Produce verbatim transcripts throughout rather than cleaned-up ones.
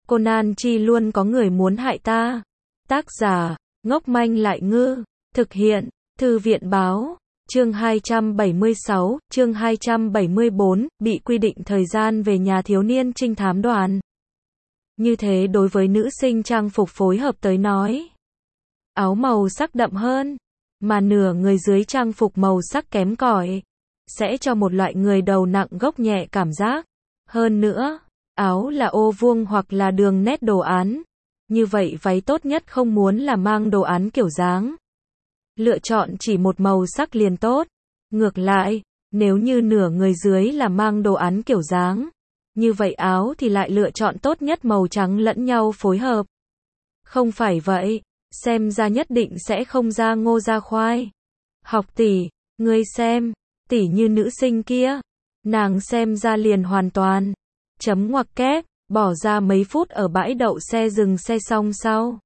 Conan chi luôn có người muốn hại ta. Tác giả, ngốc manh lại ngư. Thực hiện, Thư viện báo. Chương hai trăm bảy mươi sáu, chương hai trăm bảy mươi bốn, bị quy định thời gian về nhà thiếu niên trinh thám đoàn. Như thế đối với nữ sinh trang phục phối hợp tới nói. Áo màu sắc đậm hơn, mà nửa người dưới trang phục màu sắc kém cỏi, sẽ cho một loại người đầu nặng gốc nhẹ cảm giác. Hơn nữa, áo là ô vuông hoặc là đường nét đồ án. Như vậy váy tốt nhất không muốn là mang đồ án kiểu dáng. Lựa chọn chỉ một màu sắc liền tốt. Ngược lại, nếu như nửa người dưới là mang đồ án kiểu dáng, như vậy áo thì lại lựa chọn tốt nhất màu trắng lẫn nhau phối hợp. Không phải vậy, xem ra nhất định sẽ không ra ngô ra khoai. Học tỷ, ngươi xem, tỷ như nữ sinh kia, nàng xem ra liền hoàn toàn. Chấm ngoặc kép, bỏ ra mấy phút ở bãi đậu xe dừng xe xong sau.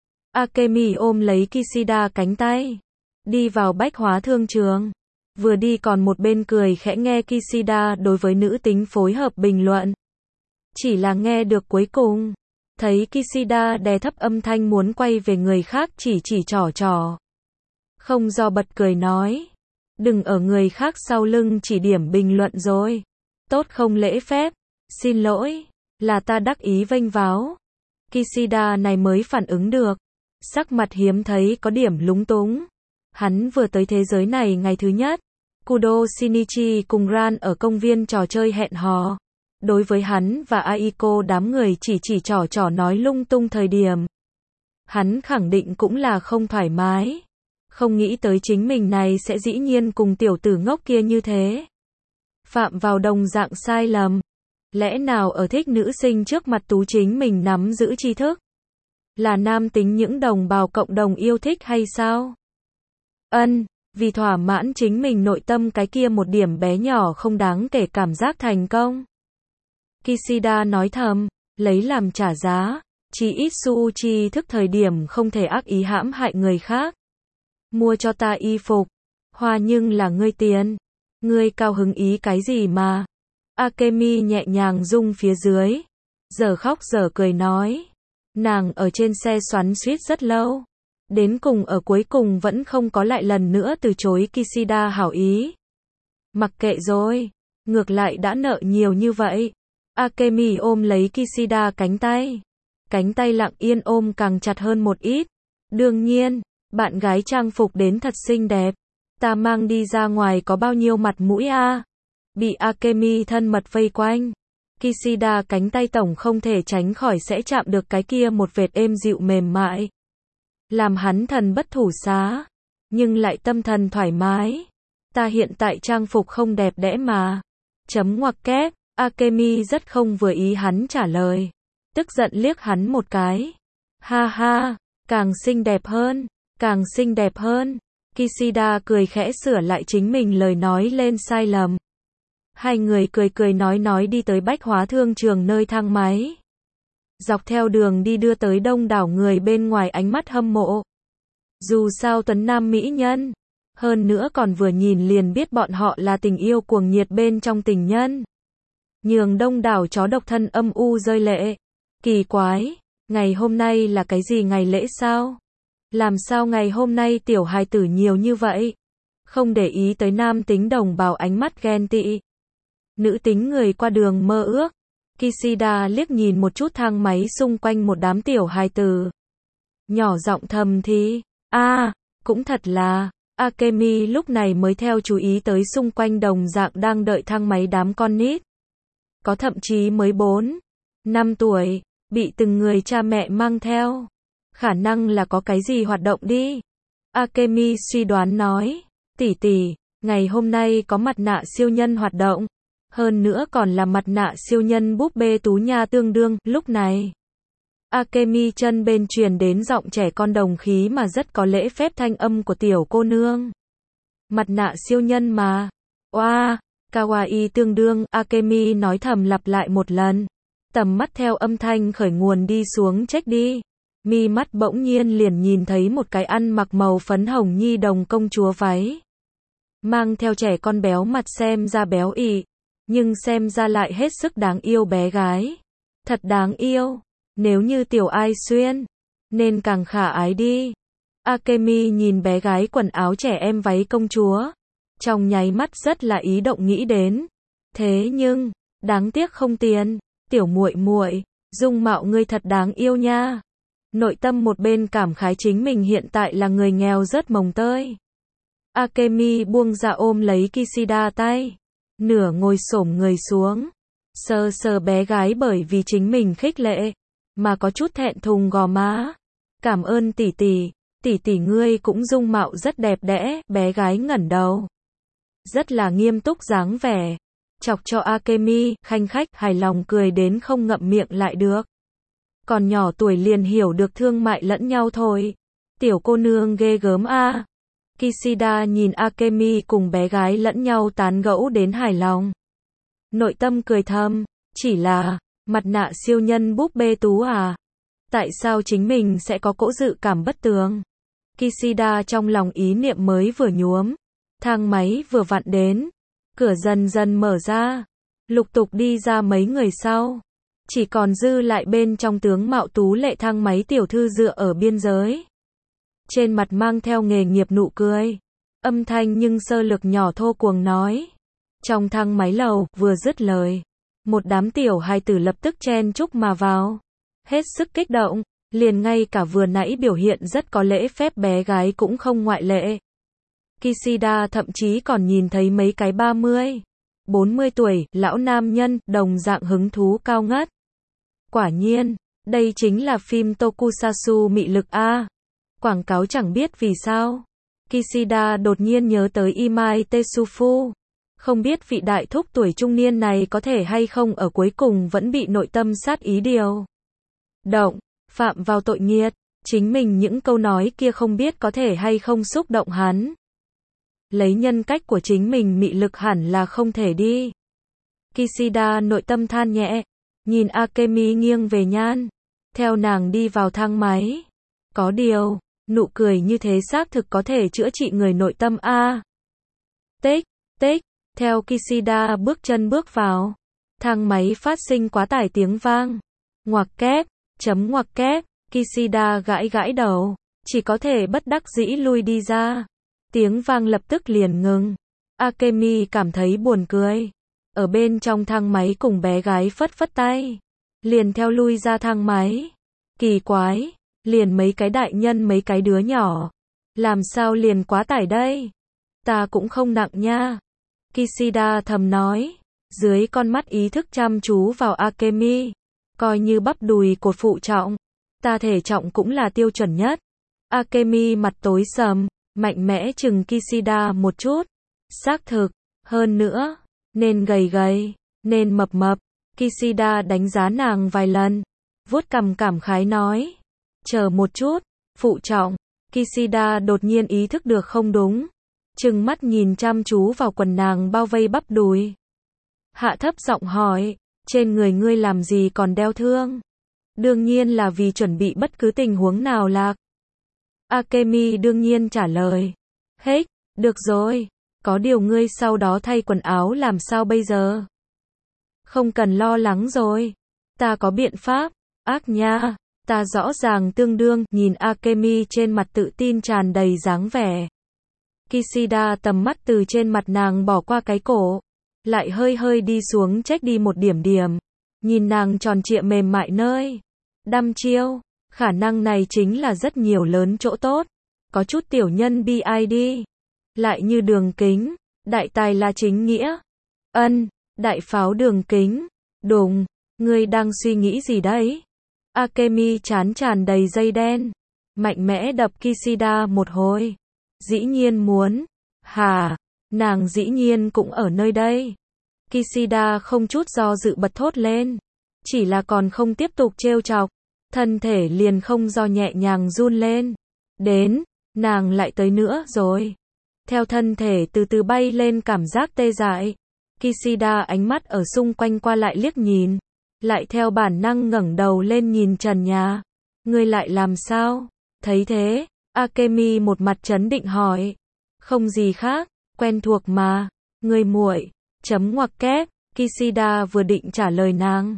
Akemi ôm lấy Kishida cánh tay, đi vào bách hóa thương trường. Vừa đi còn một bên cười khẽ nghe Kishida đối với nữ tính phối hợp bình luận. Chỉ là nghe được cuối cùng, thấy Kishida đè thấp âm thanh muốn quay về người khác chỉ chỉ trỏ trỏ. Không do bật cười nói, đừng ở người khác sau lưng chỉ điểm bình luận rồi. Tốt không lễ phép, xin lỗi, là ta đắc ý vênh váo. Kishida này mới phản ứng được, sắc mặt hiếm thấy có điểm lúng túng. Hắn vừa tới thế giới này ngày thứ nhất, Kudo Shinichi cùng Ran ở công viên trò chơi hẹn hò. Đối với hắn và Aiko đám người chỉ chỉ trỏ trỏ nói lung tung thời điểm, hắn khẳng định cũng là không thoải mái. Không nghĩ tới chính mình này sẽ dĩ nhiên cùng tiểu tử ngốc kia như thế. Phạm vào đồng dạng sai lầm. Lẽ nào ở thích nữ sinh trước mặt tú chính mình nắm giữ tri thức? Là nam tính những đồng bào cộng đồng yêu thích hay sao? Ân, vì thỏa mãn chính mình nội tâm cái kia một điểm bé nhỏ không đáng kể cảm giác thành công. Kishida nói thầm, lấy làm trả giá, chỉ ít Suuchi thức thời điểm không thể ác ý hãm hại người khác. Mua cho ta y phục, hoa nhưng là ngươi tiền, ngươi cao hứng ý cái gì mà. Akemi nhẹ nhàng rung phía dưới, giờ khóc giờ cười nói. Nàng ở trên xe xoắn xuýt rất lâu, đến cùng ở cuối cùng vẫn không có lại lần nữa từ chối Kishida hảo ý. Mặc kệ rồi, ngược lại đã nợ nhiều như vậy. Akemi ôm lấy Kishida cánh tay, cánh tay lặng yên ôm càng chặt hơn một ít. Đương nhiên, bạn gái trang phục đến thật xinh đẹp, ta mang đi ra ngoài có bao nhiêu mặt mũi a? À? Bị Akemi thân mật vây quanh, Kishida cánh tay tổng không thể tránh khỏi sẽ chạm được cái kia một vệt êm dịu mềm mại, làm hắn thần bất thủ xá, nhưng lại tâm thần thoải mái. Ta hiện tại trang phục không đẹp đẽ mà. Chấm ngoặc kép, Akemi rất không vừa ý hắn trả lời, tức giận liếc hắn một cái. Ha ha, càng xinh đẹp hơn, càng xinh đẹp hơn. Kishida cười khẽ sửa lại chính mình lời nói lên sai lầm. Hai người cười cười nói nói đi tới bách hóa thương trường nơi thang máy. Dọc theo đường đi đưa tới đông đảo người bên ngoài ánh mắt hâm mộ. Dù sao tuấn nam mỹ nhân, hơn nữa còn vừa nhìn liền biết bọn họ là tình yêu cuồng nhiệt bên trong tình nhân. Nhường đông đảo chó độc thân âm u rơi lệ. Kỳ quái, ngày hôm nay là cái gì ngày lễ sao? Làm sao ngày hôm nay tiểu hài tử nhiều như vậy? Không để ý tới nam tính đồng bào ánh mắt ghen tị. Nữ tính người qua đường mơ ước. Kishida liếc nhìn một chút thang máy xung quanh một đám tiểu hài tử. Nhỏ giọng thầm thì, a, à, cũng thật là. Akemi lúc này mới theo chú ý tới xung quanh đồng dạng đang đợi thang máy đám con nít. Có thậm chí mới bốn, năm tuổi, bị từng người cha mẹ mang theo. Khả năng là có cái gì hoạt động đi. Akemi suy đoán nói, tỷ tỷ, ngày hôm nay có mặt nạ siêu nhân hoạt động. Hơn nữa còn là mặt nạ siêu nhân búp bê tú nha tương đương. Lúc này, Akemi chân bên truyền đến giọng trẻ con đồng khí mà rất có lễ phép thanh âm của tiểu cô nương. Mặt nạ siêu nhân mà. Oa, kawaii tương đương. Akemi nói thầm lặp lại một lần. Tầm mắt theo âm thanh khởi nguồn đi xuống check đi. Mi mắt bỗng nhiên liền nhìn thấy một cái ăn mặc màu phấn hồng nhi đồng công chúa váy. Mang theo trẻ con béo mặt xem ra béo ị, nhưng xem ra lại hết sức đáng yêu bé gái. Thật đáng yêu. Nếu như tiểu ai xuyên, nên càng khả ái đi. Akemi nhìn bé gái quần áo trẻ em váy công chúa, trong nháy mắt rất là ý động nghĩ đến. Thế nhưng, đáng tiếc không tiền, tiểu muội muội, dung mạo ngươi thật đáng yêu nha. Nội tâm một bên cảm khái chính mình hiện tại là người nghèo rớt mồng tơi. Akemi buông ra ôm lấy Kishida tay, nửa ngồi xổm người xuống, sờ sờ bé gái bởi vì chính mình khích lệ, mà có chút thẹn thùng gò má. Cảm ơn tỷ tỷ, tỷ tỷ ngươi cũng dung mạo rất đẹp đẽ, bé gái ngẩng đầu. Rất là nghiêm túc dáng vẻ, chọc cho Akemi, khanh khách, hài lòng cười đến không ngậm miệng lại được. Còn nhỏ tuổi liền hiểu được thương mại lẫn nhau thôi. Tiểu cô nương ghê gớm a. À. Kishida nhìn Akemi cùng bé gái lẫn nhau tán gẫu đến hài lòng. Nội tâm cười thầm, chỉ là, mặt nạ siêu nhân búp bê tú à? Tại sao chính mình sẽ có cỗ dự cảm bất tường? Kishida trong lòng ý niệm mới vừa nhuốm, thang máy vừa vặn đến, cửa dần dần mở ra, lục tục đi ra mấy người sau. Chỉ còn dư lại bên trong tướng mạo tú lệ thang máy tiểu thư dựa ở biên giới. Trên mặt mang theo nghề nghiệp nụ cười, âm thanh nhưng sơ lược nhỏ thô cuồng nói. Trong thang máy lầu, vừa dứt lời, một đám tiểu hài tử lập tức chen chúc mà vào. Hết sức kích động, liền ngay cả vừa nãy biểu hiện rất có lễ phép bé gái cũng không ngoại lệ. Kishida thậm chí còn nhìn thấy mấy cái ba mươi, bốn mươi tuổi, lão nam nhân, đồng dạng hứng thú cao ngất. Quả nhiên, đây chính là phim Tokusatsu mị lực A. Quảng cáo chẳng biết vì sao. Kishida đột nhiên nhớ tới Imai Tetsufu. Không biết vị đại thúc tuổi trung niên này có thể hay không ở cuối cùng vẫn bị nội tâm sát ý điều động, phạm vào tội nghiệt. Chính mình những câu nói kia không biết có thể hay không xúc động hắn. Lấy nhân cách của chính mình mị lực hẳn là không thể đi. Kishida nội tâm than nhẹ, nhìn Akemi nghiêng về nhan, theo nàng đi vào thang máy. Có điều, nụ cười như thế xác thực có thể chữa trị người nội tâm a. Tích, tích, theo Kishida bước chân bước vào, thang máy phát sinh quá tải tiếng vang. Ngoặc kép, chấm ngoặc kép, Kishida gãi gãi đầu, chỉ có thể bất đắc dĩ lui đi ra. Tiếng vang lập tức liền ngừng. Akemi cảm thấy buồn cười. Ở bên trong thang máy cùng bé gái phất phất tay. Liền theo lui ra thang máy. Kỳ quái, liền mấy cái đại nhân mấy cái đứa nhỏ. Làm sao liền quá tải đây? Ta cũng không nặng nha. Kishida thầm nói. Dưới con mắt ý thức chăm chú vào Akemi. Coi như bắp đùi cột phụ trọng. Ta thể trọng cũng là tiêu chuẩn nhất. Akemi mặt tối sầm, mạnh mẽ chừng Kishida một chút. Xác thực, hơn nữa, nên gầy gầy, nên mập mập. Kishida đánh giá nàng vài lần, vuốt cằm cảm khái nói. Chờ một chút, phụ trọng. Kishida đột nhiên ý thức được không đúng. Trừng mắt nhìn chăm chú vào quần nàng bao vây bắp đùi. Hạ thấp giọng hỏi, trên người ngươi làm gì còn đeo thương? Đương nhiên là vì chuẩn bị bất cứ tình huống nào lạc. Akemi đương nhiên trả lời. Hết, được rồi, có điều ngươi sau đó thay quần áo làm sao bây giờ? Không cần lo lắng rồi, ta có biện pháp. Ác nha, ta rõ ràng tương đương, nhìn Akemi trên mặt tự tin tràn đầy dáng vẻ. Kishida tầm mắt từ trên mặt nàng bỏ qua cái cổ, lại hơi hơi đi xuống trách đi một điểm điểm, nhìn nàng tròn trịa mềm mại nơi. Đăm chiêu, khả năng này chính là rất nhiều lớn chỗ tốt, có chút tiểu nhân bi ai đi. Lại như đường kính, đại tài là chính nghĩa. Ân, đại pháo đường kính, đùng, ngươi đang suy nghĩ gì đấy? Akemi chán tràn đầy dây đen, mạnh mẽ đập Kishida một hồi. Dĩ nhiên muốn, hà, nàng dĩ nhiên cũng ở nơi đây. Kishida không chút do dự bật thốt lên, chỉ là còn không tiếp tục trêu chọc, thân thể liền không do nhẹ nhàng run lên. Đến, nàng lại tới nữa rồi. Theo thân thể từ từ bay lên cảm giác tê dại, Kishida ánh mắt ở xung quanh qua lại liếc nhìn, lại theo bản năng ngẩng đầu lên nhìn trần nhà. Ngươi lại làm sao? Thấy thế, Akemi một mặt trấn định hỏi. Không gì khác, quen thuộc mà. Ngươi muội, chấm ngoặc kép, Kishida vừa định trả lời nàng.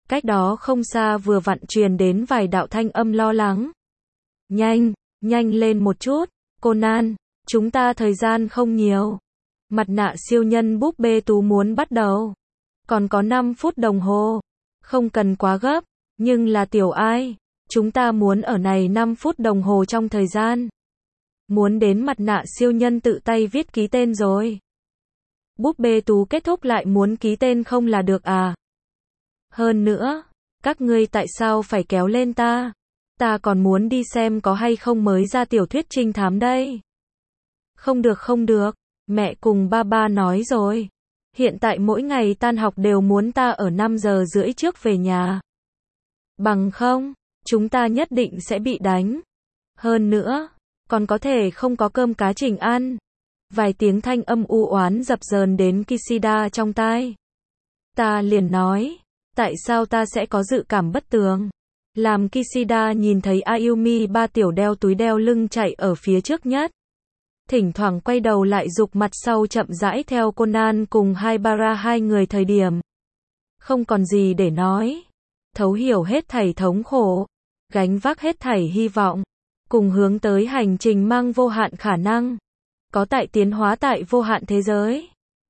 Cách đó không xa vừa vặn truyền đến vài đạo thanh âm lo lắng. Nhanh, nhanh lên một chút, Conan, chúng ta thời gian không nhiều. Mặt nạ siêu nhân búp bê tú muốn bắt đầu. Còn có năm phút đồng hồ. Không cần quá gấp, nhưng là tiểu ai. Chúng ta muốn ở này năm phút đồng hồ trong thời gian. Muốn đến mặt nạ siêu nhân tự tay viết ký tên rồi. Búp bê tú kết thúc lại muốn ký tên không là được à? Hơn nữa, các ngươi tại sao phải kéo lên ta? Ta còn muốn đi xem có hay không mới ra tiểu thuyết trinh thám đây. Không được không được, mẹ cùng ba ba nói rồi. Hiện tại mỗi ngày tan học đều muốn ta ở năm giờ rưỡi trước về nhà. Bằng không, chúng ta nhất định sẽ bị đánh. Hơn nữa, còn có thể không có cơm cá trình ăn. Vài tiếng thanh âm u oán dập dờn đến Kishida trong tai. Ta liền nói, tại sao ta sẽ có dự cảm bất tường? Làm Kishida nhìn thấy Ayumi ba tiểu đeo túi đeo lưng chạy ở phía trước nhất. Thỉnh thoảng quay đầu lại dục mặt sau chậm rãi theo Conan cùng Haibara hai người thời điểm. Không còn gì để nói. Thấu hiểu hết thảy thống khổ. Gánh vác hết thảy hy vọng. Cùng hướng tới hành trình mang vô hạn khả năng. Có tại tiến hóa tại vô hạn thế giới.